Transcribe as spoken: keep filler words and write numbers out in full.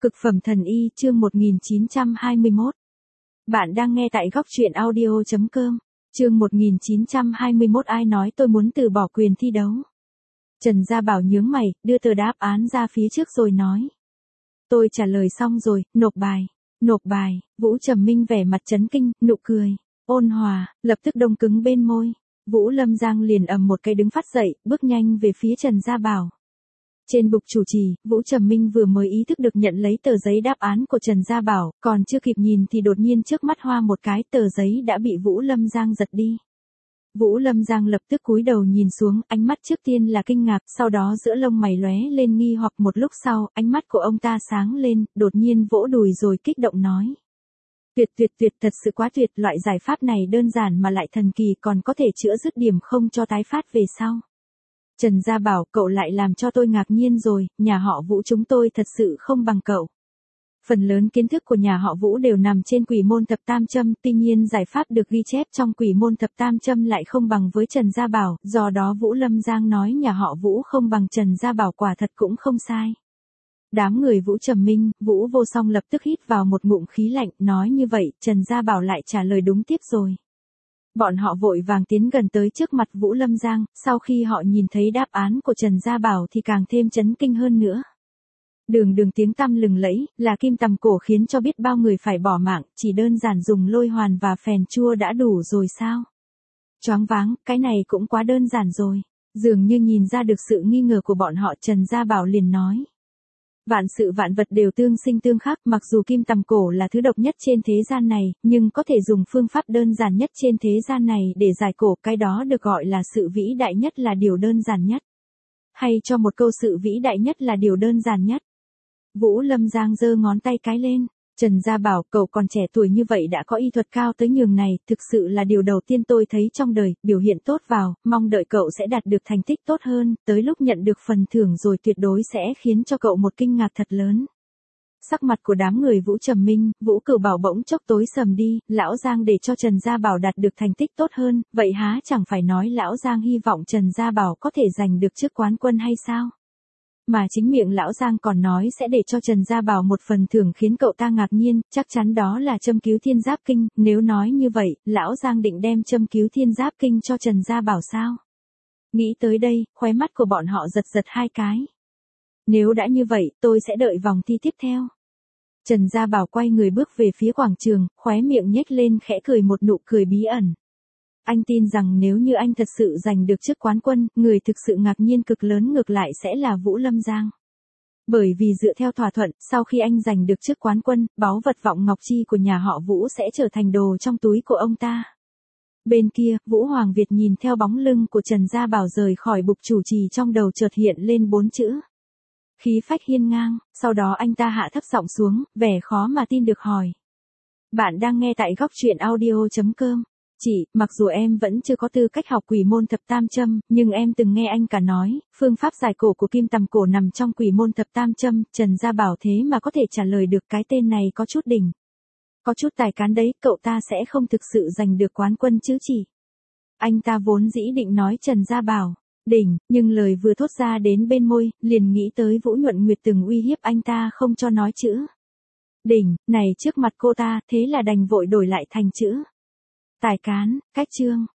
Cực phẩm thần y chương một nghìn chín trăm hai mươi mốt. Bạn đang nghe tại góc truyện audio chấm com. Chương một nghìn chín trăm hai mươi mốt ai nói tôi muốn từ bỏ quyền thi đấu. Trần Gia Bảo nhướng mày, đưa tờ đáp án ra phía trước rồi nói. Tôi trả lời xong rồi, nộp bài. Nộp bài, Vũ Trầm Minh vẻ mặt chấn kinh, nụ cười, ôn hòa, lập tức đông cứng bên môi. Vũ Lâm Giang liền ầm một cái đứng phát dậy, bước nhanh về phía Trần Gia Bảo. Trên bục chủ trì, Vũ Trầm Minh vừa mới ý thức được nhận lấy tờ giấy đáp án của Trần Gia Bảo, còn chưa kịp nhìn thì đột nhiên trước mắt hoa một cái tờ giấy đã bị Vũ Lâm Giang giật đi. Vũ Lâm Giang lập tức cúi đầu nhìn xuống, ánh mắt trước tiên là kinh ngạc, sau đó giữa lông mày lóe lên nghi hoặc, một lúc sau, ánh mắt của ông ta sáng lên, đột nhiên vỗ đùi rồi kích động nói. Tuyệt tuyệt tuyệt, thật sự quá tuyệt, loại giải pháp này đơn giản mà lại thần kỳ, còn có thể chữa dứt điểm không cho tái phát về sau. Trần Gia Bảo, cậu lại làm cho tôi ngạc nhiên rồi, nhà họ Vũ chúng tôi thật sự không bằng cậu. Phần lớn kiến thức của nhà họ Vũ đều nằm trên quỷ môn thập tam châm, tuy nhiên giải pháp được ghi chép trong quỷ môn thập tam châm lại không bằng với Trần Gia Bảo, do đó Vũ Lâm Giang nói nhà họ Vũ không bằng Trần Gia Bảo quả thật cũng không sai. Đám người Vũ Trầm Minh, Vũ Vô Song lập tức hít vào một ngụm khí lạnh, nói như vậy, Trần Gia Bảo lại trả lời đúng tiếp rồi. Bọn họ vội vàng tiến gần tới trước mặt Vũ Lâm Giang, sau khi họ nhìn thấy đáp án của Trần Gia Bảo thì càng thêm chấn kinh hơn nữa. Đường đường tiếng tăm lừng lẫy, là kim tầm cổ khiến cho biết bao người phải bỏ mạng, chỉ đơn giản dùng lôi hoàn và phèn chua đã đủ rồi sao? Choáng váng, cái này cũng quá đơn giản rồi. Dường như nhìn ra được sự nghi ngờ của bọn họ, Trần Gia Bảo liền nói. Vạn sự vạn vật đều tương sinh tương khắc, mặc dù kim tầm cổ là thứ độc nhất trên thế gian này, nhưng có thể dùng phương pháp đơn giản nhất trên thế gian này để giải cổ, cái đó được gọi là sự vĩ đại nhất là điều đơn giản nhất. Hay cho một câu sự vĩ đại nhất là điều đơn giản nhất. Vũ Lâm Giang giơ ngón tay cái lên. Trần Gia Bảo, cậu còn trẻ tuổi như vậy đã có y thuật cao tới nhường này, thực sự là điều đầu tiên tôi thấy trong đời, biểu hiện tốt vào, mong đợi cậu sẽ đạt được thành tích tốt hơn, tới lúc nhận được phần thưởng rồi tuyệt đối sẽ khiến cho cậu một kinh ngạc thật lớn. Sắc mặt của đám người Vũ Trầm Minh, Vũ Cửu Bảo bỗng chốc tối sầm đi, Lão Giang để cho Trần Gia Bảo đạt được thành tích tốt hơn, vậy há chẳng phải nói Lão Giang hy vọng Trần Gia Bảo có thể giành được chức quán quân hay sao? Mà chính miệng Lão Giang còn nói sẽ để cho Trần Gia Bảo một phần thưởng khiến cậu ta ngạc nhiên, chắc chắn đó là châm cứu thiên giáp kinh, nếu nói như vậy, Lão Giang định đem châm cứu thiên giáp kinh cho Trần Gia Bảo sao? Nghĩ tới đây, khóe mắt của bọn họ giật giật hai cái. Nếu đã như vậy, tôi sẽ đợi vòng thi tiếp theo. Trần Gia Bảo quay người bước về phía quảng trường, khóe miệng nhếch lên khẽ cười một nụ cười bí ẩn. Anh tin rằng nếu như anh thật sự giành được chức quán quân, người thực sự ngạc nhiên cực lớn ngược lại sẽ là Vũ Lâm Giang. Bởi vì dựa theo thỏa thuận, sau khi anh giành được chức quán quân, báu vật vọng ngọc chi của nhà họ Vũ sẽ trở thành đồ trong túi của ông ta. Bên kia, Vũ Hoàng Việt nhìn theo bóng lưng của Trần Gia Bảo rời khỏi bục chủ trì, trong đầu chợt hiện lên bốn chữ. Khí phách hiên ngang, sau đó anh ta hạ thấp giọng xuống, vẻ khó mà tin được hỏi. Bạn đang nghe tại góc truyện audio chấm com. Chị, mặc dù em vẫn chưa có tư cách học quỷ môn thập tam châm, nhưng em từng nghe anh cả nói, phương pháp giải cổ của kim tầm cổ nằm trong quỷ môn thập tam châm, Trần Gia Bảo thế mà có thể trả lời được cái tên này có chút đỉnh. Có chút tài cán đấy, cậu ta sẽ không thực sự giành được quán quân chứ chị. Anh ta vốn dĩ định nói Trần Gia Bảo, đỉnh, nhưng lời vừa thốt ra đến bên môi, liền nghĩ tới Vũ Nhuận Nguyệt từng uy hiếp anh ta không cho nói chữ đỉnh, này trước mặt cô ta, thế là đành vội đổi lại thành chữ tài cán, cách chương.